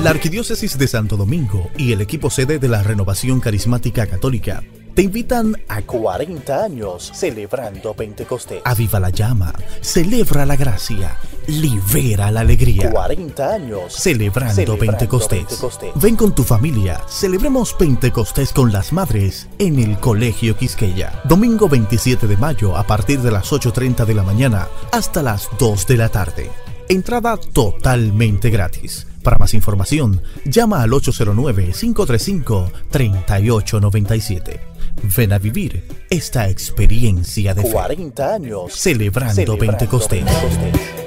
La Arquidiócesis de Santo Domingo y el equipo sede de la Renovación Carismática Católica te invitan a 40 años celebrando Pentecostés. Aviva la llama, celebra la gracia, libera la alegría. 40 años celebrando Pentecostés. Ven con tu familia, celebremos Pentecostés con las madres en el Colegio Quisqueya. Domingo 27 de mayo a partir de las 8:30 de la mañana hasta las 2 de la tarde. Entrada totalmente gratis. Para más información, llama al 809-535-3897. Ven a vivir esta experiencia de fe. 40 años celebrando Pentecostés.